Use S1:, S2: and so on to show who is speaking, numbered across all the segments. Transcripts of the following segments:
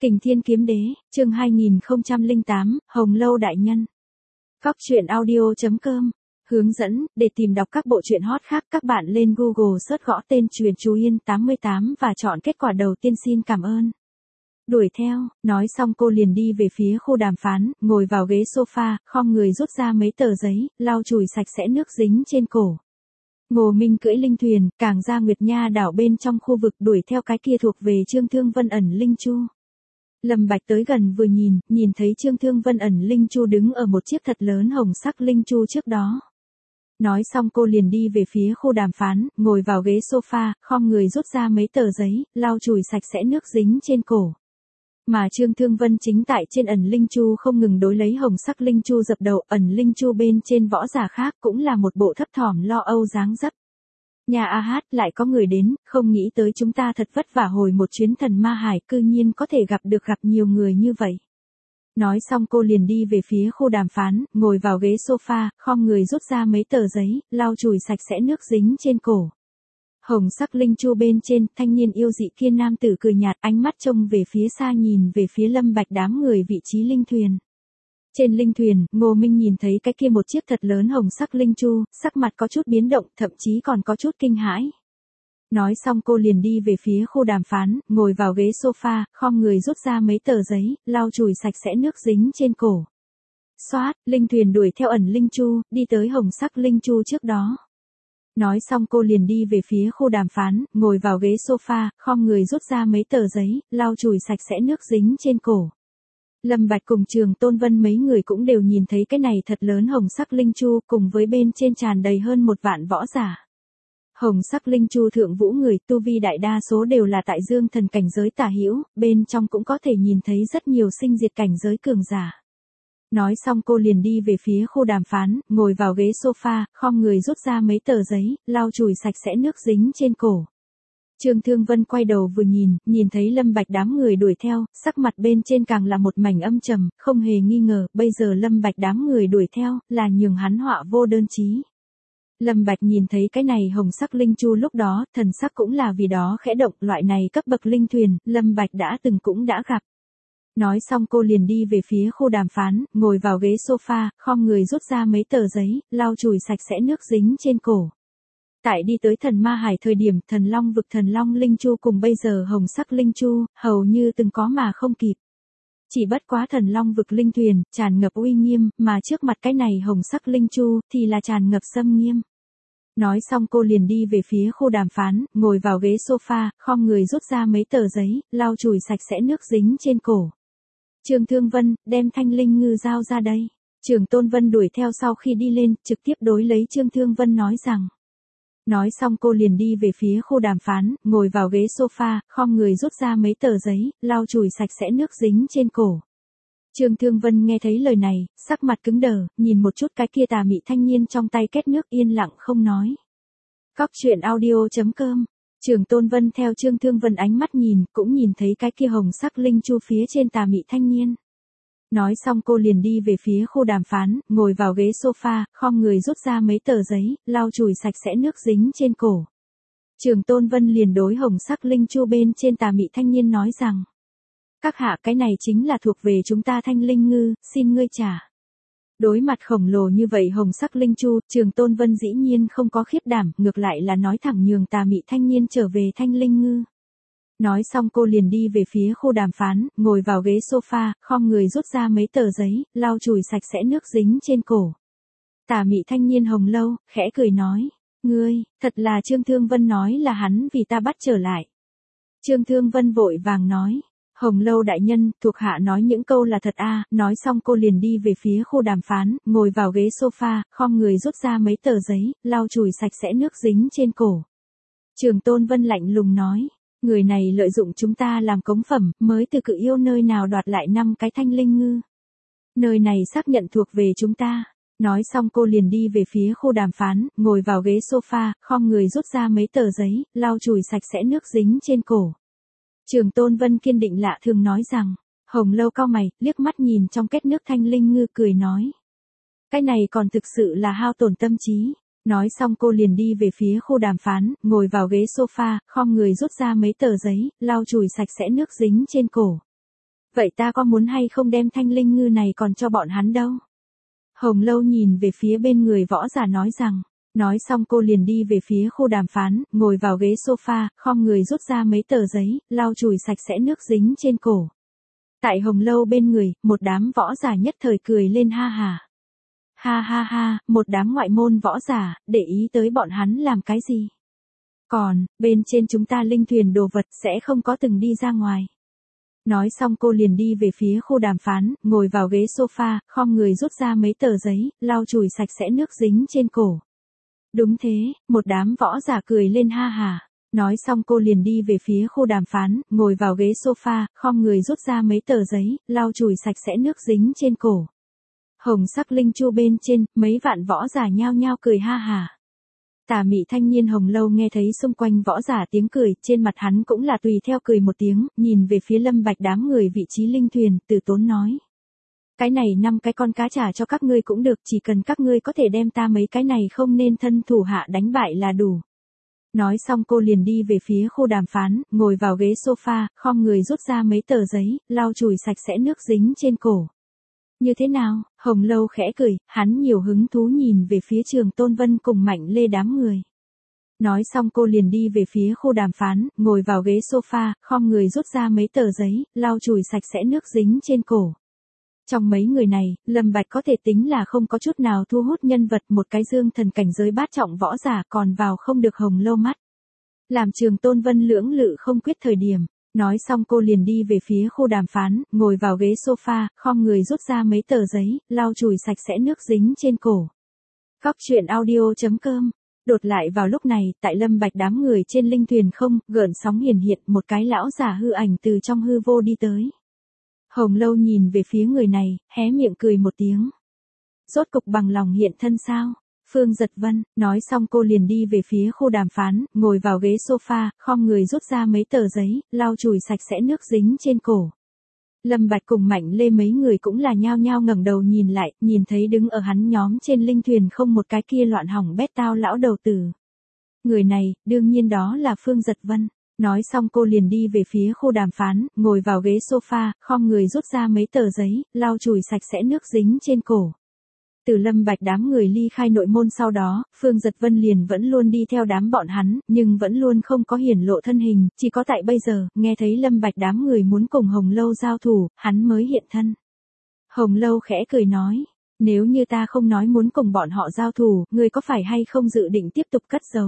S1: Kình Thiên Kiếm Đế, chương 2008, Hồng Lâu Đại Nhân. Góc truyện audio.com. Hướng dẫn, để tìm đọc các bộ truyện hot khác các bạn lên Google search gõ tên Truyện Chú Yên 88 và chọn kết quả đầu tiên xin cảm ơn. Đuổi theo, nói xong cô liền đi về phía khu đàm phán, ngồi vào ghế sofa, khom người rút ra mấy tờ giấy, lau chùi sạch sẽ nước dính trên cổ. Ngô Minh cưỡi linh thuyền, càng ra Nguyệt Nha đảo bên trong khu vực đuổi theo cái kia thuộc về Trương Thương Vân ẩn linh chu. Lâm Bạch tới gần vừa nhìn thấy Trương Thương Vân ẩn linh chu đứng ở một chiếc thật lớn hồng sắc linh chu trước đó. Nói xong cô liền đi về phía khu đàm phán, ngồi vào ghế sofa, khom người rút ra mấy tờ giấy, lau chùi sạch sẽ nước dính trên cổ. Mà Trương Thương Vân chính tại trên ẩn linh chu không ngừng đối lấy hồng sắc linh chu dập đầu, ẩn linh chu bên trên võ giả khác cũng là một bộ thấp thỏm lo âu dáng dấp. Nhà A Hát lại có người đến, không nghĩ tới chúng ta thật vất vả hồi một chuyến thần ma hải, cư nhiên có thể gặp nhiều người như vậy. Nói xong cô liền đi về phía khu đàm phán, ngồi vào ghế sofa, khom người rút ra mấy tờ giấy, lau chùi sạch sẽ nước dính trên cổ. Hồng sắc linh chu bên trên, thanh niên yêu dị kia nam tử cười nhạt, ánh mắt trông về phía xa nhìn về phía Lâm Bạch đám người vị trí linh thuyền. Trên linh thuyền, Ngô Minh nhìn thấy cái kia một chiếc thật lớn hồng sắc linh chu, sắc mặt có chút biến động, thậm chí còn có chút kinh hãi. Nói xong cô liền đi về phía khu đàm phán, ngồi vào ghế sofa, khom người rút ra mấy tờ giấy, lau chùi sạch sẽ nước dính trên cổ. Xoát, linh thuyền đuổi theo ẩn linh chu, đi tới hồng sắc linh chu trước đó. Nói xong cô liền đi về phía khu đàm phán, ngồi vào ghế sofa, khom người rút ra mấy tờ giấy, lau chùi sạch sẽ nước dính trên cổ. Lâm Bạch cùng Trường Tôn Vân mấy người cũng đều nhìn thấy cái này thật lớn hồng sắc linh chu cùng với bên trên tràn đầy hơn 1 vạn võ giả. Hồng sắc linh chu thượng vũ người tu vi đại đa số đều là tại dương thần cảnh giới tả hữu, bên trong cũng có thể nhìn thấy rất nhiều sinh diệt cảnh giới cường giả. Nói xong cô liền đi về phía khu đàm phán, ngồi vào ghế sofa, khom người rút ra mấy tờ giấy, lau chùi sạch sẽ nước dính trên cổ. Trương Thương Vân quay đầu vừa nhìn thấy Lâm Bạch đám người đuổi theo, sắc mặt bên trên càng là một mảnh âm trầm, không hề nghi ngờ, bây giờ Lâm Bạch đám người đuổi theo, là nhường hắn họa vô đơn chí. Lâm Bạch nhìn thấy cái này hồng sắc linh chu lúc đó, thần sắc cũng là vì đó khẽ động, loại này cấp bậc linh thuyền, Lâm Bạch cũng đã gặp. Nói xong cô liền đi về phía khu đàm phán, ngồi vào ghế sofa, khom người rút ra mấy tờ giấy, lau chùi sạch sẽ nước dính trên cổ. Tại đi tới thần ma hải thời điểm thần long vực thần long linh chu cùng bây giờ hồng sắc linh chu, hầu như từng có mà không kịp. Chỉ bất quá thần long vực linh thuyền, tràn ngập uy nghiêm, mà trước mặt cái này hồng sắc linh chu, thì là tràn ngập xâm nghiêm. Nói xong cô liền đi về phía khu đàm phán, ngồi vào ghế sofa, khom người rút ra mấy tờ giấy, lau chùi sạch sẽ nước dính trên cổ. Trương Thương Vân, đem thanh linh ngư giao ra đây. Trường Tôn Vân đuổi theo sau khi đi lên, trực tiếp đối lấy Trương Thương Vân nói rằng. Nói xong cô liền đi về phía khu đàm phán, ngồi vào ghế sofa, khom người rút ra mấy tờ giấy, lau chùi sạch sẽ nước dính trên cổ. Trương Thương Vân nghe thấy lời này, sắc mặt cứng đờ, nhìn một chút cái kia tà mị thanh niên trong tay két nước yên lặng không nói. Góc truyện audio.com. Trường Tôn Vân theo Trương Thương Vân ánh mắt nhìn, cũng nhìn thấy cái kia hồng sắc linh chu phía trên tà mị thanh niên. Nói xong cô liền đi về phía khu đàm phán, ngồi vào ghế sofa, khom người rút ra mấy tờ giấy, lau chùi sạch sẽ nước dính trên cổ. Trường Tôn Vân liền đối hồng sắc linh chu bên trên tà mị thanh niên nói rằng. Các hạ, cái này chính là thuộc về chúng ta thanh linh ngư, xin ngươi trả. Đối mặt khổng lồ như vậy hồng sắc linh chu, Trường Tôn Vân dĩ nhiên không có khiếp đảm, ngược lại là nói thẳng nhường tà mị thanh niên trở về thanh linh ngư. Nói xong cô liền đi về phía khu đàm phán, ngồi vào ghế sofa, khom người rút ra mấy tờ giấy, lau chùi sạch sẽ nước dính trên cổ. Tà mị thanh niên Hồng Lâu, khẽ cười nói, ngươi, thật là Trương Thương Vân nói là hắn vì ta bắt trở lại. Trương Thương Vân vội vàng nói, Hồng Lâu đại nhân, thuộc hạ nói những câu là thật a. Nói xong cô liền đi về phía khu đàm phán, ngồi vào ghế sofa, khom người rút ra mấy tờ giấy, lau chùi sạch sẽ nước dính trên cổ. Trường Tôn Vân lạnh lùng nói. Người này lợi dụng chúng ta làm cống phẩm, mới từ Cự Yêu nơi nào đoạt lại 5 cái thanh linh ngư. Nơi này xác nhận thuộc về chúng ta. Nói xong cô liền đi về phía khu đàm phán, ngồi vào ghế sofa, khom người rút ra mấy tờ giấy, lau chùi sạch sẽ nước dính trên cổ. Trường Tôn Vân kiên định lạ thường nói rằng, Hồng Lâu cau mày, liếc mắt nhìn trong két nước thanh linh ngư cười nói. Cái này còn thực sự là hao tổn tâm trí. Nói xong cô liền đi về phía khu đàm phán, ngồi vào ghế sofa, khom người rút ra mấy tờ giấy, lau chùi sạch sẽ nước dính trên cổ. Vậy ta có muốn hay không đem Thanh Linh Ngư này còn cho bọn hắn đâu? Hồng Lâu nhìn về phía bên người võ giả nói rằng. Nói xong cô liền đi về phía khu đàm phán, ngồi vào ghế sofa, khom người rút ra mấy tờ giấy, lau chùi sạch sẽ nước dính trên cổ. Tại Hồng Lâu bên người, một đám võ giả nhất thời cười lên ha ha. Ha ha ha, một đám ngoại môn võ giả, để ý tới bọn hắn làm cái gì? Còn, bên trên chúng ta linh thuyền đồ vật sẽ không có từng đi ra ngoài. Nói xong cô liền đi về phía khu đàm phán, ngồi vào ghế sofa, khom người rút ra mấy tờ giấy, lau chùi sạch sẽ nước dính trên cổ. Đúng thế, một đám võ giả cười lên ha ha. Nói xong cô liền đi về phía khu đàm phán, ngồi vào ghế sofa, khom người rút ra mấy tờ giấy, lau chùi sạch sẽ nước dính trên cổ. Hồng sắc linh chu bên trên, mấy vạn võ giả nhao nhao cười ha ha. Tà mị thanh niên Hồng Lâu nghe thấy xung quanh võ giả tiếng cười, trên mặt hắn cũng là tùy theo cười một tiếng, nhìn về phía Lâm Bạch đám người vị trí linh thuyền, từ tốn nói. Cái này 5 cái con cá trả cho các ngươi cũng được, chỉ cần các ngươi có thể đem ta mấy cái này không nên thân thủ hạ đánh bại là đủ. Nói xong cô liền đi về phía khu đàm phán, ngồi vào ghế sofa, khom người rút ra mấy tờ giấy, lau chùi sạch sẽ nước dính trên cổ. Như thế nào? Hồng Lâu khẽ cười, hắn nhiều hứng thú nhìn về phía Trường Tôn Vân cùng Mạnh Lê đám người. Nói xong cô liền đi về phía khu đàm phán, ngồi vào ghế sofa, khom người rút ra mấy tờ giấy, lau chùi sạch sẽ nước dính trên cổ. Trong mấy người này, Lâm Bạch có thể tính là không có chút nào thu hút nhân vật, một cái dương thần cảnh giới bát trọng võ giả còn vào không được Hồng Lâu mắt. Làm Trường Tôn Vân lưỡng lự không quyết thời điểm. Nói xong cô liền đi về phía khu đàm phán, ngồi vào ghế sofa, khom người rút ra mấy tờ giấy, lau chùi sạch sẽ nước dính trên cổ. Góc truyện audio.com. Đột lại vào lúc này, tại Lâm Bạch đám người trên linh thuyền không, gợn sóng hiển hiện, một cái lão giả hư ảnh từ trong hư vô đi tới. Hồng Lâu nhìn về phía người này, hé miệng cười một tiếng. Rốt cục bằng lòng hiện thân sao? Phương Giật Vân, nói xong cô liền đi về phía khu đàm phán, ngồi vào ghế sofa, khom người rút ra mấy tờ giấy, lau chùi sạch sẽ nước dính trên cổ. Lâm Bạch cùng Mạnh Lê mấy người cũng là nhao nhao ngẩng đầu nhìn lại, nhìn thấy đứng ở hắn nhóm trên linh thuyền không một cái kia loạn hỏng bét tao lão đầu tử. Người này, đương nhiên đó là Phương Giật Vân. Nói xong cô liền đi về phía khu đàm phán, ngồi vào ghế sofa, khom người rút ra mấy tờ giấy, lau chùi sạch sẽ nước dính trên cổ. Từ Lâm Bạch đám người ly khai nội môn sau đó, Phương Giật Vân liền vẫn luôn đi theo đám bọn hắn, nhưng vẫn luôn không có hiển lộ thân hình, chỉ có tại bây giờ, nghe thấy Lâm Bạch đám người muốn cùng Hồng Lâu giao thủ, hắn mới hiện thân. Hồng Lâu khẽ cười nói, nếu như ta không nói muốn cùng bọn họ giao thủ, ngươi có phải hay không dự định tiếp tục cất giấu?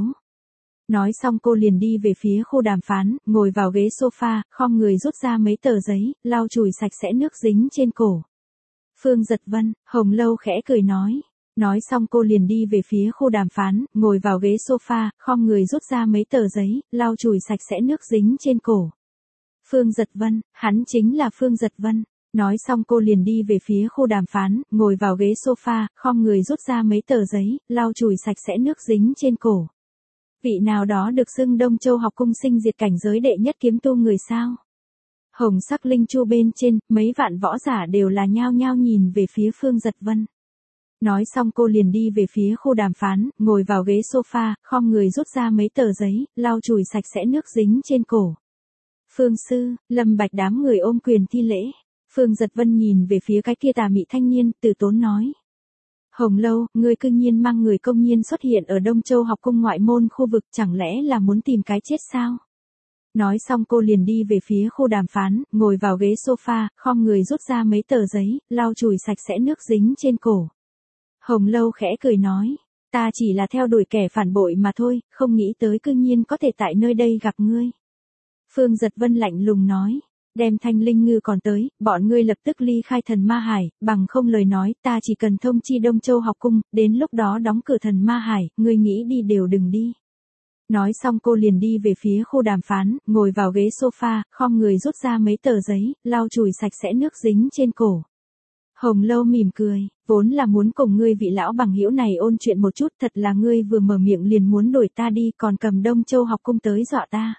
S1: Nói xong cô liền đi về phía khu đàm phán, ngồi vào ghế sofa, khom người rút ra mấy tờ giấy, lau chùi sạch sẽ nước dính trên cổ. Phương Giật Vân, Hồng Lâu khẽ cười nói. Nói xong cô liền đi về phía khu đàm phán, ngồi vào ghế sofa, khom người rút ra mấy tờ giấy, lau chùi sạch sẽ nước dính trên cổ. Phương Giật Vân, hắn chính là Phương Giật Vân. Nói xong cô liền đi về phía khu đàm phán, ngồi vào ghế sofa, khom người rút ra mấy tờ giấy, lau chùi sạch sẽ nước dính trên cổ. Vị nào đó được xưng Đông Châu học cung sinh diệt cảnh giới đệ nhất kiếm tu người sao? Hồng sắc linh chu bên trên, mấy vạn võ giả đều là nhao nhao nhìn về phía Phương Giật Vân. Nói xong cô liền đi về phía khu đàm phán, ngồi vào ghế sofa, khom người rút ra mấy tờ giấy, lau chùi sạch sẽ nước dính trên cổ. Phương sư, Lâm Bạch đám người ôm quyền thi lễ. Phương Giật Vân nhìn về phía cái kia tà mị thanh niên, từ tốn nói. Hồng Lâu, ngươi cư nhiên mang người công nhiên xuất hiện ở Đông Châu học cung ngoại môn khu vực, chẳng lẽ là muốn tìm cái chết sao? Nói xong cô liền đi về phía khu đàm phán, ngồi vào ghế sofa, khom người rút ra mấy tờ giấy, lau chùi sạch sẽ nước dính trên cổ. Hồng Lâu khẽ cười nói, ta chỉ là theo đuổi kẻ phản bội mà thôi, không nghĩ tới cư nhiên có thể tại nơi đây gặp ngươi. Phương Giật Vân lạnh lùng nói, đem Thanh Linh Ngư còn tới, bọn ngươi lập tức ly khai Thần Ma Hải, bằng không lời nói, ta chỉ cần thông chi Đông Châu học cung, đến lúc đó đóng cửa Thần Ma Hải, ngươi nghĩ đi đều đừng đi. Nói xong cô liền đi về phía khu đàm phán, ngồi vào ghế sofa, khom người rút ra mấy tờ giấy, lau chùi sạch sẽ nước dính trên cổ. Hồng Lâu mỉm cười, vốn là muốn cùng ngươi vị lão bằng hữu này ôn chuyện một chút, thật là ngươi vừa mở miệng liền muốn đuổi ta đi, còn cầm Đông Châu học cung tới dọa ta.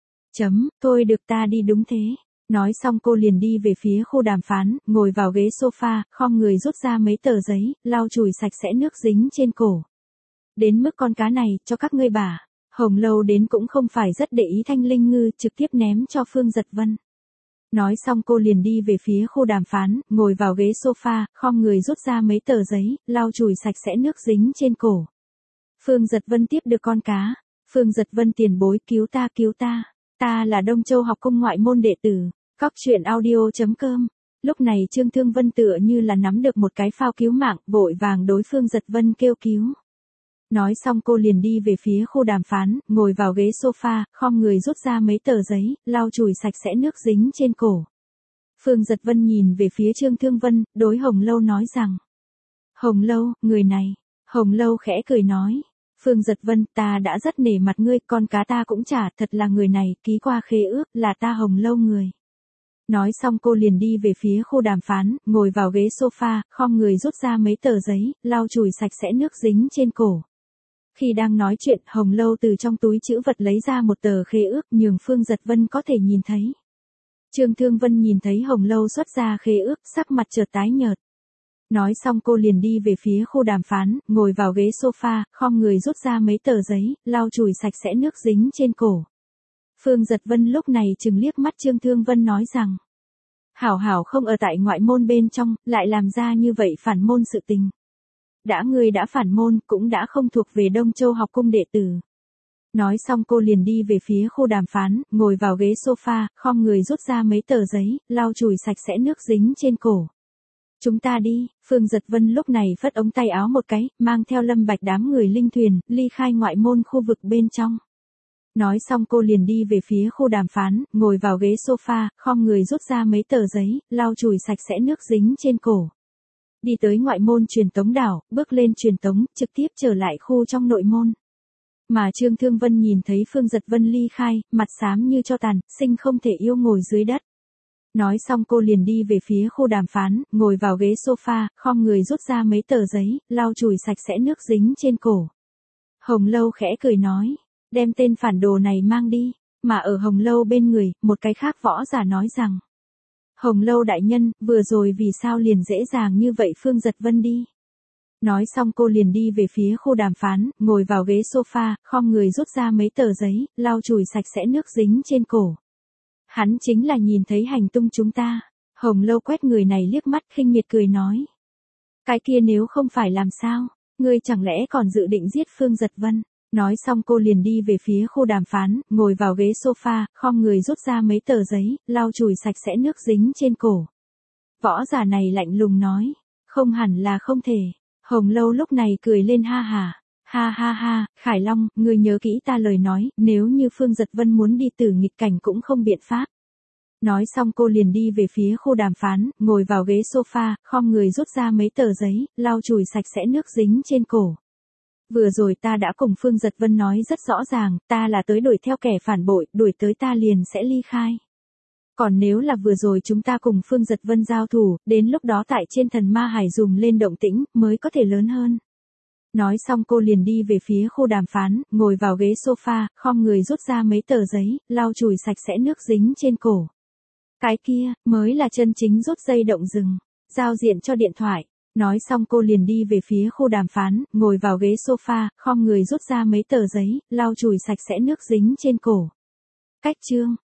S1: Thôi được ta đi đúng thế. Nói xong cô liền đi về phía khu đàm phán, ngồi vào ghế sofa, khom người rút ra mấy tờ giấy, lau chùi sạch sẽ nước dính trên cổ. Đến mức con cá này, cho các ngươi bả. Hồng Lâu đến cũng không phải rất để ý Thanh Linh Ngư, trực tiếp ném cho Phương Giật Vân. Nói xong cô liền đi về phía khu đàm phán, ngồi vào ghế sofa, khom người rút ra mấy tờ giấy, lau chùi sạch sẽ nước dính trên cổ. Phương Giật Vân tiếp được con cá. Phương Giật Vân tiền bối, cứu ta cứu ta. Ta là Đông Châu học cung ngoại môn đệ tử. Cóc truyện audio.com. Lúc này Trương Thương Vân tựa như là nắm được một cái phao cứu mạng, vội vàng đối Phương Giật Vân kêu cứu. Nói xong cô liền đi về phía khu đàm phán, ngồi vào ghế sofa, khom người rút ra mấy tờ giấy, lau chùi sạch sẽ nước dính trên cổ. Phương Giật Vân nhìn về phía Trương Thương Vân, đối Hồng Lâu nói rằng. Hồng Lâu, người này. Hồng Lâu khẽ cười nói. Phương Giật Vân, ta đã rất nể mặt ngươi, con cá ta cũng trả, thật là người này, ký qua khế ước, là ta Hồng Lâu người. Nói xong cô liền đi về phía khu đàm phán, ngồi vào ghế sofa, khom người rút ra mấy tờ giấy, lau chùi sạch sẽ nước dính trên cổ. Khi đang nói chuyện, Hồng Lâu từ trong túi trữ vật lấy ra một tờ khế ước nhường Phương Giật Vân có thể nhìn thấy. Trương Thương Vân nhìn thấy Hồng Lâu xuất ra khế ước, sắc mặt chợt tái nhợt. Nói xong cô liền đi về phía khu đàm phán, ngồi vào ghế sofa, khom người rút ra mấy tờ giấy, lau chùi sạch sẽ nước dính trên cổ. Phương Giật Vân lúc này chừng liếc mắt Trương Thương Vân nói rằng. Hảo hảo không ở tại ngoại môn bên trong, lại làm ra như vậy phản môn sự tình. Đã ngươi đã phản môn, cũng đã không thuộc về Đông Châu học cung đệ tử. Nói xong cô liền đi về phía khu đàm phán, ngồi vào ghế sofa, khom người rút ra mấy tờ giấy, lau chùi sạch sẽ nước dính trên cổ. Chúng ta đi, Phương Giật Vân lúc này phất ống tay áo một cái, mang theo Lâm Bạch đám người linh thuyền, ly khai ngoại môn khu vực bên trong. Nói xong cô liền đi về phía khu đàm phán, ngồi vào ghế sofa, khom người rút ra mấy tờ giấy, lau chùi sạch sẽ nước dính trên cổ. Đi tới ngoại môn truyền tống đảo, bước lên truyền tống, trực tiếp trở lại khu trong nội môn. Mà Trương Thương Vân nhìn thấy Phương Giật Vân ly khai, mặt xám như cho tàn, sinh không thể yêu ngồi dưới đất. Nói xong cô liền đi về phía khu đàm phán, ngồi vào ghế sofa, khom người rút ra mấy tờ giấy, lau chùi sạch sẽ nước dính trên cổ. Hồng Lâu khẽ cười nói, đem tên phản đồ này mang đi, mà ở Hồng Lâu bên người, một cái khác võ giả nói rằng. Hồng Lâu đại nhân, vừa rồi vì sao liền dễ dàng như vậy Phương Giật Vân đi. Nói xong cô liền đi về phía khu đàm phán, ngồi vào ghế sofa, khom người rút ra mấy tờ giấy, lau chùi sạch sẽ nước dính trên cổ. Hắn chính là nhìn thấy hành tung chúng ta. Hồng Lâu quét người này liếc mắt khinh miệt cười nói. Cái kia nếu không phải làm sao, ngươi chẳng lẽ còn dự định giết Phương Giật Vân. Nói xong cô liền đi về phía khu đàm phán, ngồi vào ghế sofa, khom người rút ra mấy tờ giấy, lau chùi sạch sẽ nước dính trên cổ. Võ giả này lạnh lùng nói, không hẳn là không thể. Hồng Lâu lúc này cười lên ha ha. Ha ha ha, Khải Long, ngươi nhớ kỹ ta lời nói, nếu như Phương Giật Vân muốn đi tử nghịch cảnh cũng không biện pháp. Nói xong cô liền đi về phía khu đàm phán, ngồi vào ghế sofa, khom người rút ra mấy tờ giấy, lau chùi sạch sẽ nước dính trên cổ. Vừa rồi ta đã cùng Phương Giật Vân nói rất rõ ràng, ta là tới đuổi theo kẻ phản bội, đuổi tới ta liền sẽ ly khai. Còn nếu là vừa rồi chúng ta cùng Phương Giật Vân giao thủ, đến lúc đó tại trên thần ma hải dùng lên động tĩnh, mới có thể lớn hơn. Nói xong cô liền đi về phía khu đàm phán, ngồi vào ghế sofa, khom người rút ra mấy tờ giấy, lau chùi sạch sẽ nước dính trên cổ. Cái kia, mới là chân chính rút dây động rừng, giao diện cho điện thoại. Nói xong cô liền đi về phía khu đàm phán, ngồi vào ghế sofa, khom người rút ra mấy tờ giấy, lau chùi sạch sẽ nước dính trên cổ. Cách chương.